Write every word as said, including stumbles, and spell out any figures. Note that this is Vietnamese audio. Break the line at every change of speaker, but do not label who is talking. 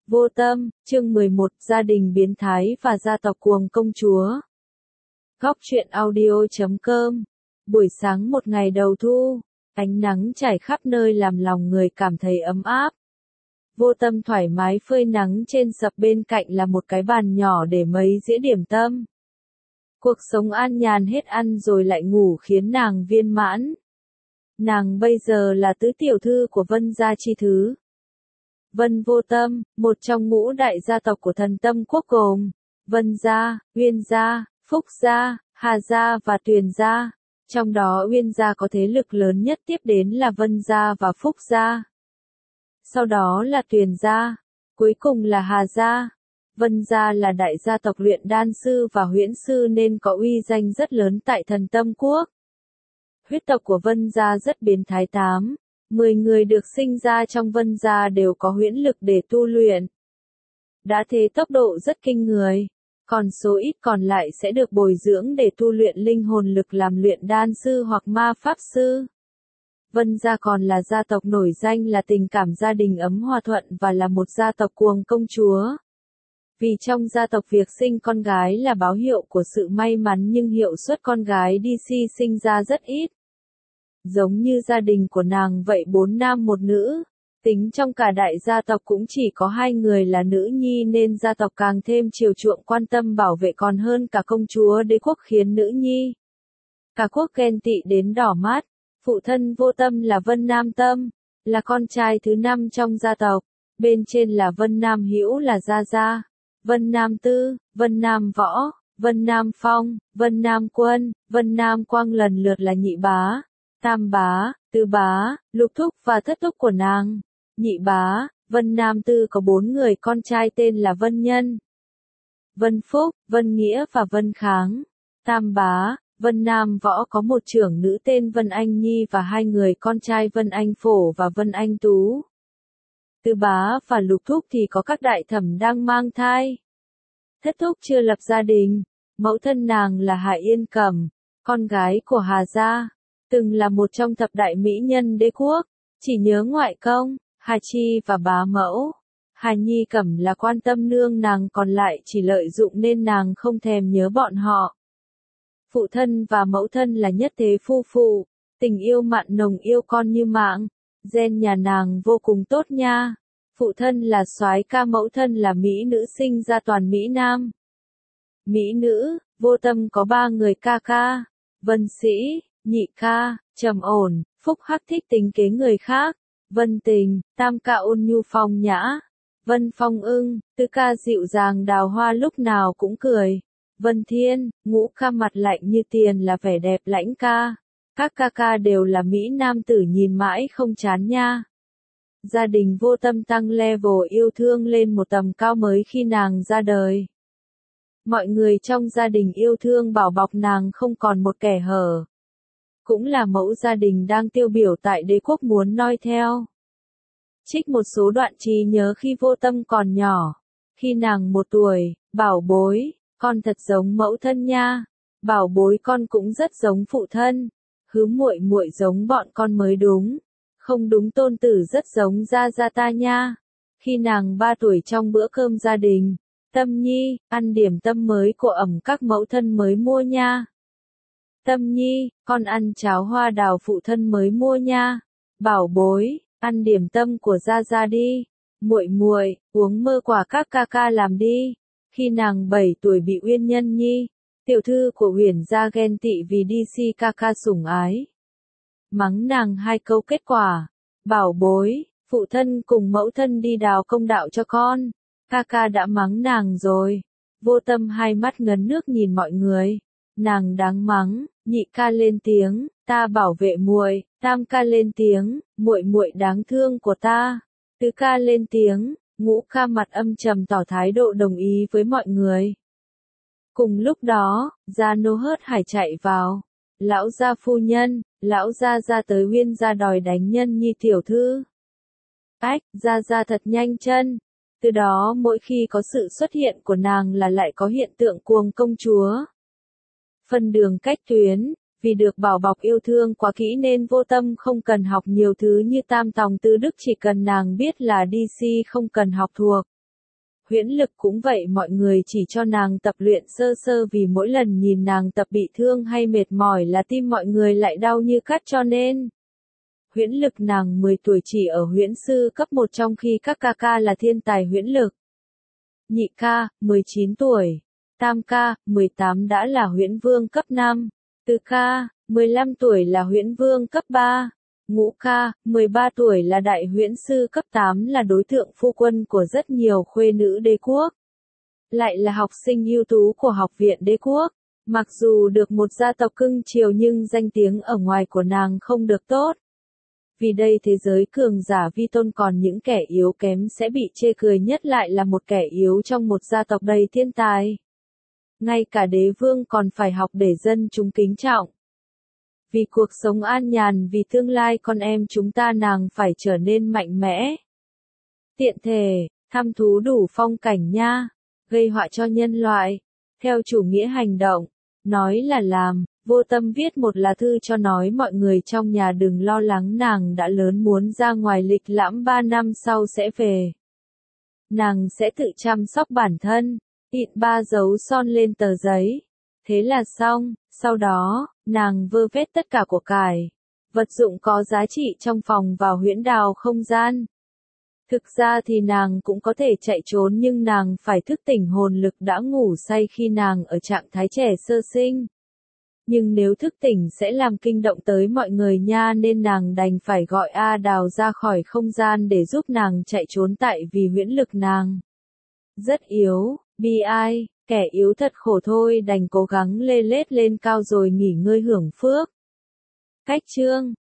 Vô tâm, chương mười một, gia đình biến thái và gia tộc cuồng công chúa. Góc truyện audio chấm com. Buổi sáng một ngày đầu thu, ánh nắng trải khắp nơi làm lòng người cảm thấy ấm áp. Vô tâm thoải mái phơi nắng trên sập, bên cạnh là một cái bàn nhỏ để mấy dĩa điểm tâm. Cuộc sống an nhàn, hết ăn rồi lại ngủ khiến nàng viên mãn. Nàng bây giờ là tứ tiểu thư của Vân gia chi thứ. Vân Vô Tâm, một trong ngũ đại gia tộc của Thần Tâm quốc gồm Vân gia, Uyên gia, Phúc gia, Hà gia và Tuyền gia. Trong đó Uyên gia có thế lực lớn nhất, tiếp đến là Vân gia và Phúc gia. Sau đó là Tuyền gia, cuối cùng là Hà gia. Vân gia là đại gia tộc luyện đan sư và huyễn sư nên có uy danh rất lớn tại Thần Tâm quốc. Huyết tộc của Vân gia rất biến thái, tám mười người được sinh ra trong Vân gia đều có huyễn lực để tu luyện. Đã thế tốc độ rất kinh người, còn số ít còn lại sẽ được bồi dưỡng để tu luyện linh hồn lực làm luyện đan sư hoặc ma pháp sư. Vân gia còn là gia tộc nổi danh là tình cảm gia đình ấm hòa thuận và là một gia tộc cuồng công chúa. Vì trong gia tộc việc sinh con gái là báo hiệu của sự may mắn, nhưng hiệu suất con gái đi si sinh ra rất ít. Giống như gia đình của nàng vậy, bốn nam một nữ, tính trong cả đại gia tộc cũng chỉ có hai người là nữ nhi nên gia tộc càng thêm chiều chuộng quan tâm bảo vệ còn hơn cả công chúa đế quốc, khiến nữ nhi cả quốc ghen tị đến đỏ mắt. Phụ thân Vô Tâm là Vân Nam Tâm, là con trai thứ năm trong gia tộc, bên trên là Vân Nam Hữu là Gia Gia, Vân Nam Tư, Vân Nam Võ, Vân Nam Phong, Vân Nam Quân, Vân Nam Quang lần lượt là nhị bá, tam bá, tứ bá, lục thúc và thất thúc của nàng. Nhị bá, Vân Nam Tư có bốn người con trai tên là Vân Nhân, Vân Phúc, Vân Nghĩa và Vân Kháng. Tam bá, Vân Nam Võ có một trưởng nữ tên Vân Anh Nhi và hai người con trai Vân Anh Phổ và Vân Anh Tú. Tứ bá và lục thúc thì có các đại thẩm đang mang thai. Thất thúc chưa lập gia đình, mẫu thân nàng là Hà Yên Cẩm, con gái của Hà gia, từng là một trong thập đại mỹ nhân đế quốc, chỉ nhớ ngoại công, Hà Chi và bá mẫu. Hà Nhi Cẩm là quan tâm nương nàng, còn lại chỉ lợi dụng nên nàng không thèm nhớ bọn họ. Phụ thân và mẫu thân là nhất thế phu phụ, tình yêu mặn nồng, yêu con như mạng. Gen nhà nàng vô cùng tốt nha. Phụ thân là soái ca, mẫu thân là mỹ nữ, sinh ra toàn mỹ nam. Mỹ nữ, Vô Tâm có ba người ca ca: Vân Sĩ, nhị ca, trầm ổn, Phúc Hắc thích tính kế người khác, Vân Tình, tam ca ôn nhu phong nhã, Vân Phong ưng, tứ ca dịu dàng đào hoa lúc nào cũng cười, Vân Thiên, ngũ ca mặt lạnh như tiền là vẻ đẹp lãnh ca. Các ca ca đều là mỹ nam tử nhìn mãi không chán nha. Gia đình Vô Tâm tăng level yêu thương lên một tầm cao mới khi nàng ra đời. Mọi người trong gia đình yêu thương bảo bọc nàng không còn một kẻ hở. Cũng là mẫu gia đình đang tiêu biểu tại đế quốc muốn noi theo. Trích một số đoạn trí nhớ khi Vô Tâm còn nhỏ. Khi nàng một tuổi, bảo bối, con thật giống mẫu thân nha. Bảo bối, con cũng rất giống phụ thân. Hứ, muội muội giống bọn con mới đúng. Không đúng, tôn tử rất giống Gia Gia ta nha. Khi nàng ba tuổi, trong bữa cơm gia đình, Tâm Nhi, ăn điểm tâm mới của ẩm các mẫu thân mới mua nha. Tâm Nhi, con ăn cháo hoa đào phụ thân mới mua nha. Bảo bối, ăn điểm tâm của Gia Gia đi. Muội muội, uống mơ quả các ca ca làm đi. Khi nàng bảy tuổi bị Uyên Nhân Nhi, tiểu thư của Huyền gia ghen tị vì đi si ca ca sủng ái. Mắng nàng hai câu, kết quả, bảo bối, phụ thân cùng mẫu thân đi đào công đạo cho con. Ca ca đã mắng nàng rồi. Vô Tâm hai mắt ngấn nước nhìn mọi người. Nàng đáng mắng. Nhị ca lên tiếng, ta bảo vệ muội. Tam ca lên tiếng, muội muội đáng thương của ta. Tứ ca lên tiếng, ngũ ca mặt âm trầm tỏ thái độ đồng ý với mọi người. Cùng lúc đó, Gia Nô hớt hải chạy vào. Lão gia phu nhân, lão gia ra tới Uyên gia đòi đánh Nhân Nhi tiểu thư. Ách, Gia Gia thật nhanh chân. Từ đó mỗi khi có sự xuất hiện của nàng là lại có hiện tượng cuồng công chúa. Phân đường cách tuyến, vì được bảo bọc yêu thương quá kỹ nên Vô Tâm không cần học nhiều thứ như tam tòng tứ đức, chỉ cần nàng biết là đi si không cần học thuộc. Huyễn Lực cũng vậy, mọi người chỉ cho nàng tập luyện sơ sơ vì mỗi lần nhìn nàng tập bị thương hay mệt mỏi là tim mọi người lại đau như cắt cho nên. Huyễn Lực nàng mười tuổi chỉ ở huyễn sư cấp một trong khi các ca ca là thiên tài huyễn lực. Nhị ca, mười chín tuổi. Tam ca, mười tám đã là huyễn vương cấp năm. Tứ ca, mười lăm tuổi là huyễn vương cấp ba. Ngũ ca, mười ba tuổi là đại huyễn sư cấp tám, là đối tượng phu quân của rất nhiều khuê nữ đế quốc. Lại là học sinh ưu tú của học viện đế quốc. Mặc dù được một gia tộc cưng chiều nhưng danh tiếng ở ngoài của nàng không được tốt. Vì đây thế giới cường giả vi tôn, còn những kẻ yếu kém sẽ bị chê cười, nhất lại là một kẻ yếu trong một gia tộc đầy thiên tài. Ngay cả đế vương còn phải học để dân chúng kính trọng. Vì cuộc sống an nhàn, vì tương lai con em chúng ta, nàng phải trở nên mạnh mẽ. Tiện thể, thăm thú đủ phong cảnh nha, gây họa cho nhân loại, theo chủ nghĩa hành động, nói là làm, vô tâm viết một lá thư cho nói mọi người trong nhà đừng lo lắng, nàng đã lớn, muốn ra ngoài lịch lãm ba năm sau sẽ về. Nàng sẽ tự chăm sóc bản thân, in ba dấu son lên tờ giấy. Thế là xong, sau đó, nàng vơ vét tất cả của cải, vật dụng có giá trị trong phòng vào huyễn đào không gian. Thực ra thì nàng cũng có thể chạy trốn, nhưng nàng phải thức tỉnh hồn lực đã ngủ say khi nàng ở trạng thái trẻ sơ sinh. Nhưng nếu thức tỉnh sẽ làm kinh động tới mọi người nha, nên nàng đành phải gọi A Đào ra khỏi không gian để giúp nàng chạy trốn, tại vì huyễn lực nàng rất yếu, bi ai, kẻ yếu thật khổ thôi, đành cố gắng lê lết lên cao rồi nghỉ ngơi hưởng phước. Cách chương